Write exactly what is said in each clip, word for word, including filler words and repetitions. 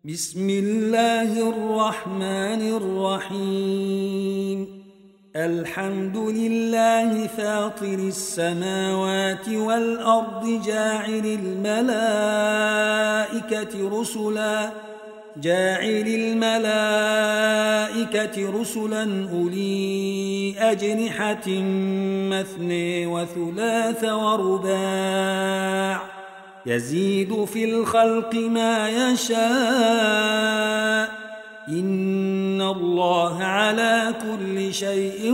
بسم الله الرحمن الرحيم الحمد لله فاطر السماوات والأرض جاعل الملائكة رسلا جاعل الملائكة رسلا أولي أجنحة مثني وثلاث ورباع يزيد في الخلق ما يشاء إن الله على كل شيء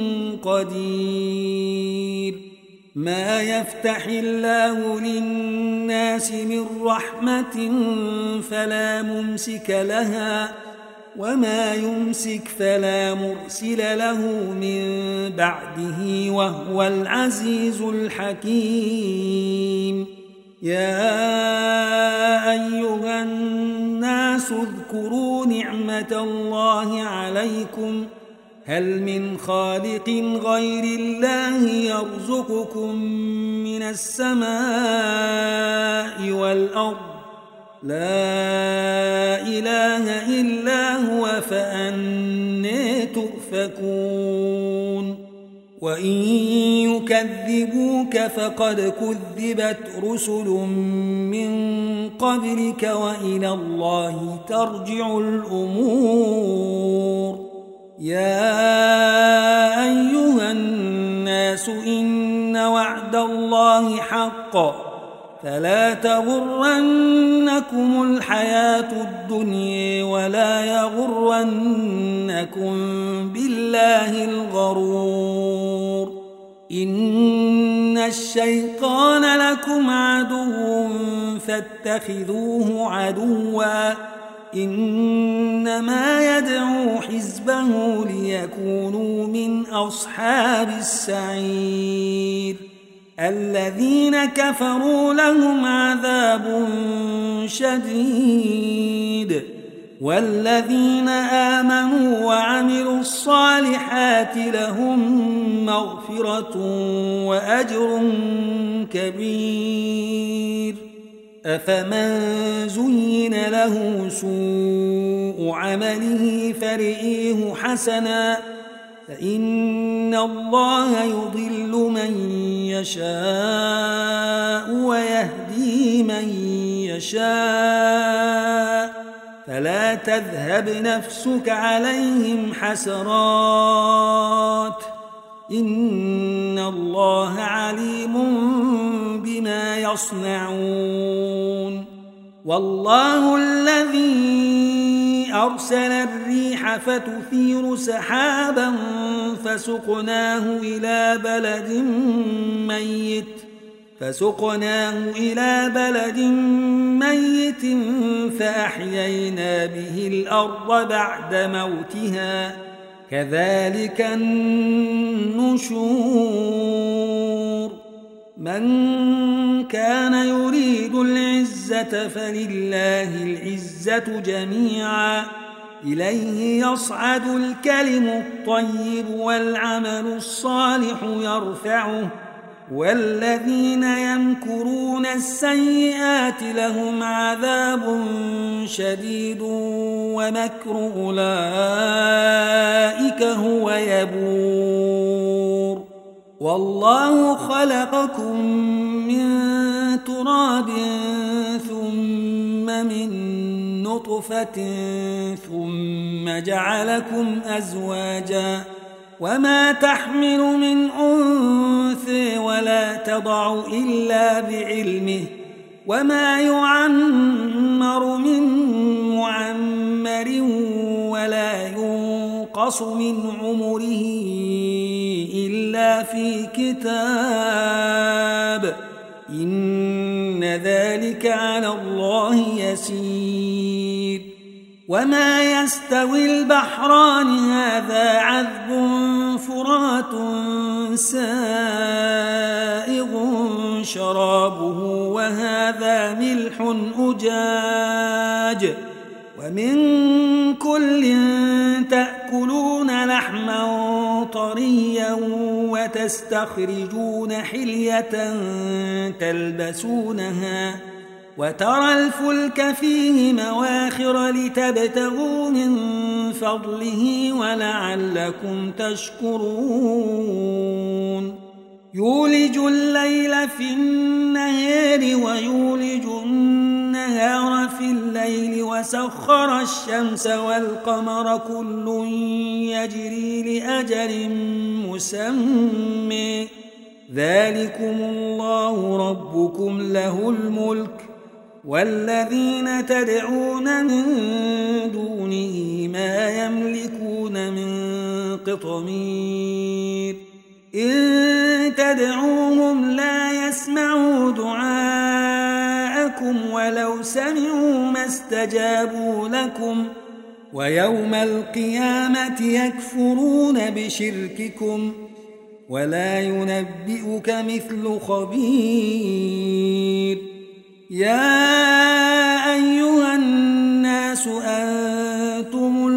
قدير ما يفتح الله للناس من رحمة فلا ممسك لها وما يمسك فلا مرسل له من بعده وهو العزيز الحكيم يا أيها الناس اذكروا نعمة الله عليكم هل من خالق غير الله يرزقكم من السماء والأرض لا إله إلا هو فأنى تؤفكون وإن يكذبوك فقد كذبت رسل من قبلك وإلى الله ترجع الأمور يا أيها الناس إن وعد الله حق فلا تغرنكم الحياة الدنيا ولا يغرنكم بالله الغرور إن الشيطان لكم عدو فاتخذوه عدوا إنما يدعو حزبه ليكونوا من أصحاب السعير الذين كفروا لهم عذاب شديد والذين آمنوا وعملوا الصالحات لهم مغفرة وأجر كبير أفمن زين له سوء عمله فرئيه حسنا فإن الله يضل من يشاء ويهدي من يشاء فلا تذهب نفسك عليهم حسرات إن الله عليم بما يصنعون والله الذي أرسل الريح فتثير سحابا فسقناه إلى بلد ميت فسقناه إلى بلد ميت فأحيينا به الأرض بعد موتها كذلك النشور من كان يريد العزة فلله العزة جميعا إليه يصعد الكلم الطيب والعمل الصالح يرفعه والذين يمكرون السيئات لهم عذاب شديد ومكر أولئك هو يبور والله خلقكم من تراب ثم من نطفة ثم جعلكم أزواجا وما تحمل من أنثى ولا تضع إلا بعلمه وما يعمر من معمر ولا ينقص من عمره إلا في كتاب إن ذلك على الله يسير وما يستوي البحران هذا عذب فرات سائغ شرابه وهذا ملح أجاج ومن كل تأكلون لحما طريا وتستخرجون حلية تلبسونها وترى الفلك فيه مواخر لتبتغوا من فضله ولعلكم تشكرون يولج الليل في النهار ويولج النهار في الليل وسخر الشمس والقمر كل يجري لأجل مسمى ذلكم الله ربكم له الملك والذين تدعون من دونه ما يملكون من قطمير إن تدعوهم لا يسمعوا دعاءكم ولو سمعوا ما استجابوا لكم ويوم القيامة يكفرون بشرككم ولا ينبئك مثل خبير يا أيها الناس أنتم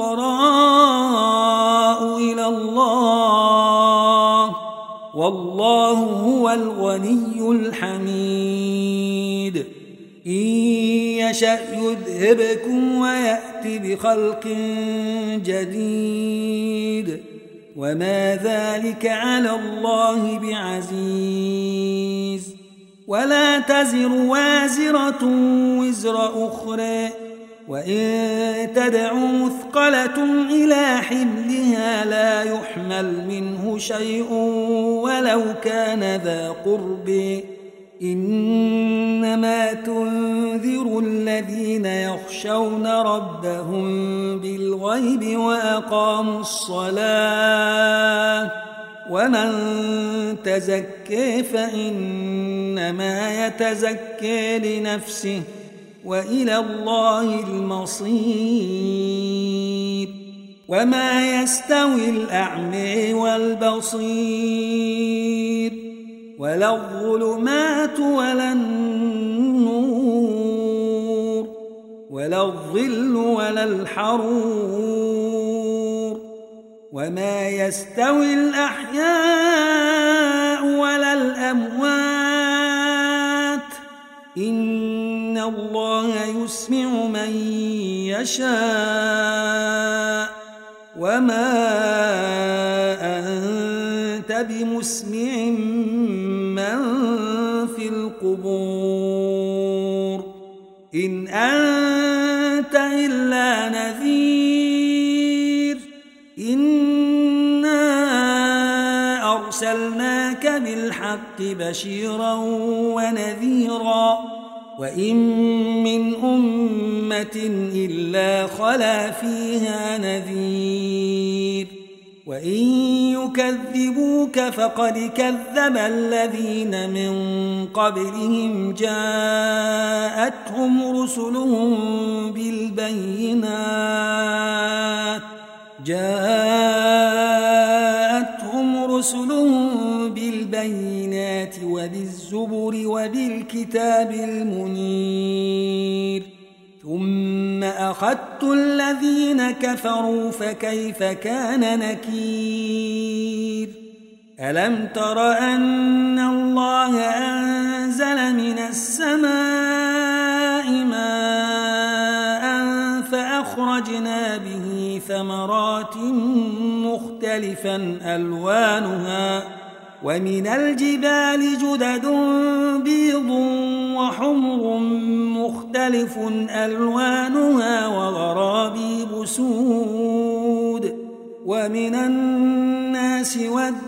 الفقراء إلى الله والله هو الغني الحميد إن يشأ يذهبكم ويأت بخلق جديد وما ذلك على الله بعزيز ولا تزر وازرة وزر أخرى وإن تدع مثقلة إلى حملها لا يحمل منه شيء ولو كان ذا قرب إنما تنذر الذين يخشون ربهم بالغيب وأقاموا الصلاة ومن تزكى فإنما يتزكى لنفسه وإلى الله المصير وما يستوي الأعمى والبصير ولا الظلمات ولا النور ولا الظل ولا الحرور وما يستوي الأحياء ولا الأموات إن الله يسمع من يشاء وما أنت بمسمع من في القبور إن أنت إلا نذير إنا أرسلناك بالحق بشيرا ونذيرا وإن من أمة إلا خلا فيها نذير وإن يكذبوك فقد كذب الذين من قبلهم جاءتهم رسلهم بالبينات جاءتهم رسلهم بالبينات وبالزبر وبالكتاب المنير ثم أخذت الذين كفروا فكيف كان نكير ألم تر أن الله أنزل من السماء ماء فأخرجنا به ثمرات مختلفا ألوانها ومن الجبال جدد بيض وحمر مختلف ألوانها وغرابيب سود ومن الناس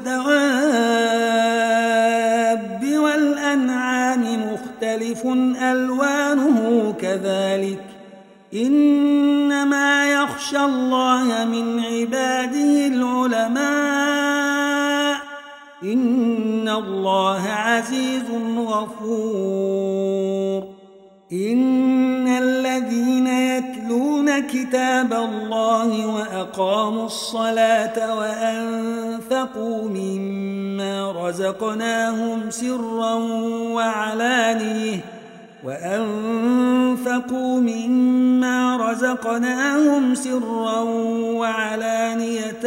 والدواب والأنعام مختلف ألوانه كذلك إنما يخشى الله من عباده العلماء إن الله عزيز غفور إن الذين يتلون كتاب الله وأقاموا الصلاة وأنفقوا مما رزقناهم سرا وعلانية وأنفقوا مما رزقناهم سرا وعلانية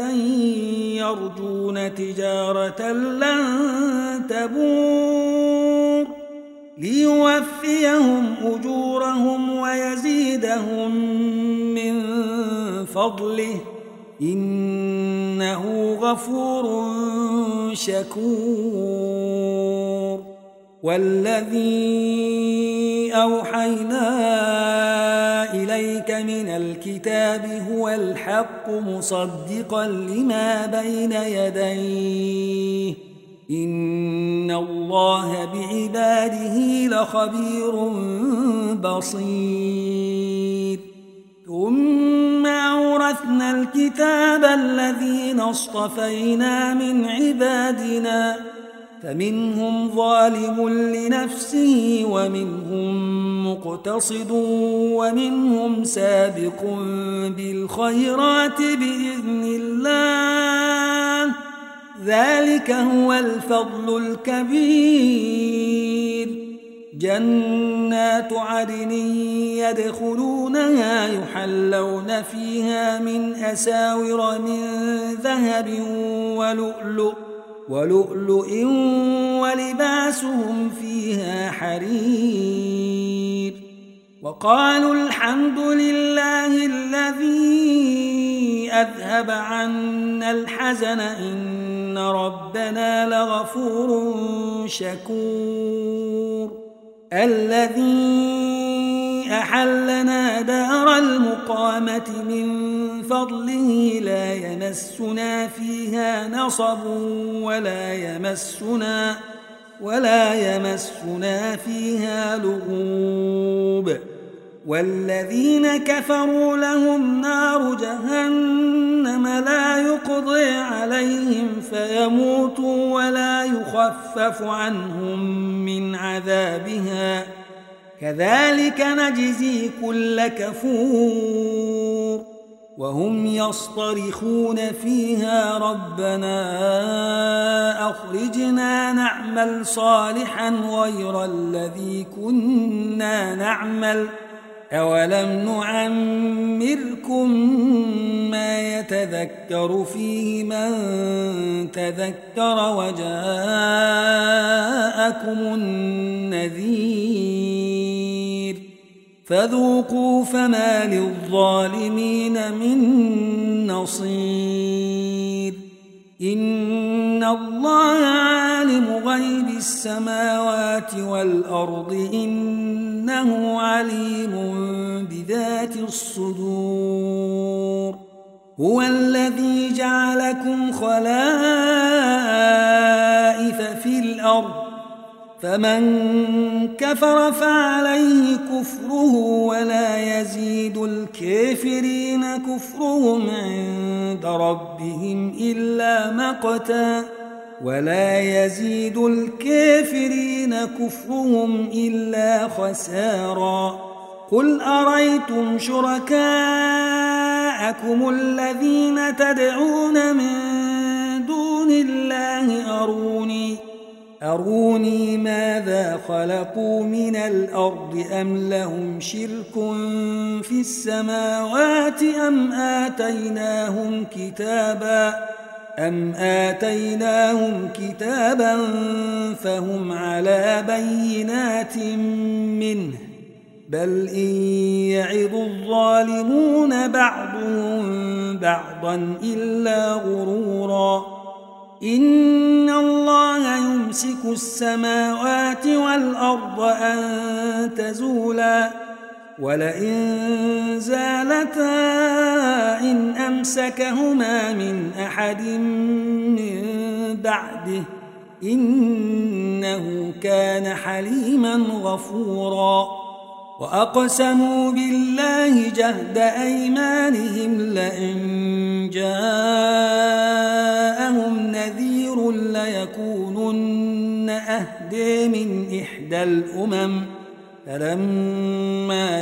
يرجون تجارة لن تبور ليوفيهم أجورهم ويزيدهم من فضله إنه غفور شكور. والذي أوحينا إليك من الكتاب هو الحق مصدقا لما بين يديه إن الله بعباده لخبير بصير. ثم أورثنا الكتاب الذين اصطفينا من عبادنا فمنهم ظالم لنفسه ومنهم مقتصد ومنهم سابق بالخيرات بإذن الله ذلك هو الفضل الكبير. جنات عدن يدخلونها يحلون فيها من أساور من ذهب ولؤلؤ ولؤلؤ ولباسهم فيها حرير. وقالوا الحمد لله الذي أذهب عنا الحزن إن ربنا لغفور شكور. الذي أحلنا دار المقامة من فضله لا يمسنا فيها نصب ولا يمسنا ولا يمسنا فيها لغوب. والذين كفروا لهم نار جهنم لا يقضي عليهم فيموتوا ولا يخفف عنهم من عذابها كذلك نجزي كل كفور. وهم يصطرخون فيها ربنا أخرجنا نعمل صالحا غير الذي كنا نعمل أولم نعمركم ما يتذكر فيه من تذكر وجاءكم النذير فذوقوا فما للظالمين من نصير. إن الله عالم غيب السماوات والأرض إنه عليم بذات الصدور. هو الذي جعلكم خلائف في الأرض فمن كفر فعليه كفره ولا يزيد الكافرين كفرهم عند ربهم إلا مقتا ولا يزيد الكافرين كفرهم إلا خسارا. قل أريتم شركاءكم الذين تدعون من دون الله أروني أروني ماذا خلقوا من الأرض أم لهم شرك في السماوات أم آتيناهم كتابا أم آتيناهم كتابا فهم على بينات منه بل إن يعظ الظالمون بعضهم بعضا إلا غرورا. إن الله يمسك السماوات والأرض أن تزولا ولئن زالتا إن أمسكهما من أحد من بعده إنه كان حليما غفورا. وأقسموا بالله جهد أيمانهم لئن جاءهم نذير ليكونن أهدى من إحدى الأمم فلما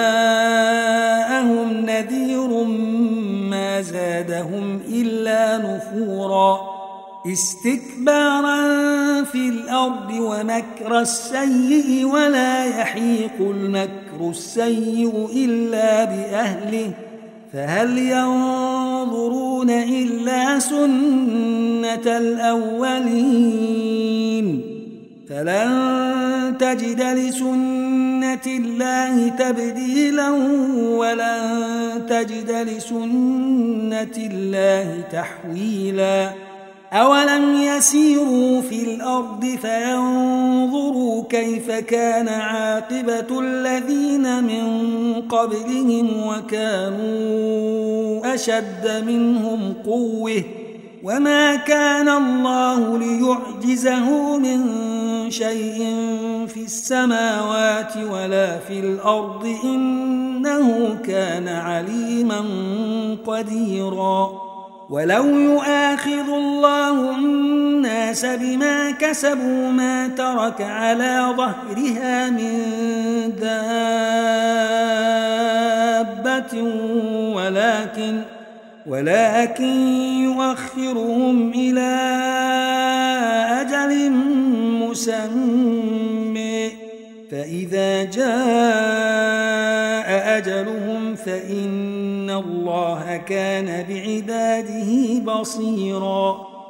جاءهم نذير ما زادهم إلا نفورا. استكبارا في الأرض ومكر السيء ولا يحيق المكر السيء إلا بأهله فهل ينظرون إلا سنة الأولين فلن تجد لسنة الله تبديلا ولن تجد لسنة الله تحويلا أولم يسيروا في الأرض فينظروا كيف كان عاقبة الذين من قبلهم وكانوا أشد منهم قوة وما كان الله ليعجزه من شيء في السماوات ولا في الأرض إنه كان عليما قديرا ولو يؤاخذ الله الناس بما كسبوا ما ترك على ظهرها من دابة ولكن ولكن يؤخرهم إلى أجل مسمى فإذا جاء أجلهم فإن الله كان بعباده بصيراً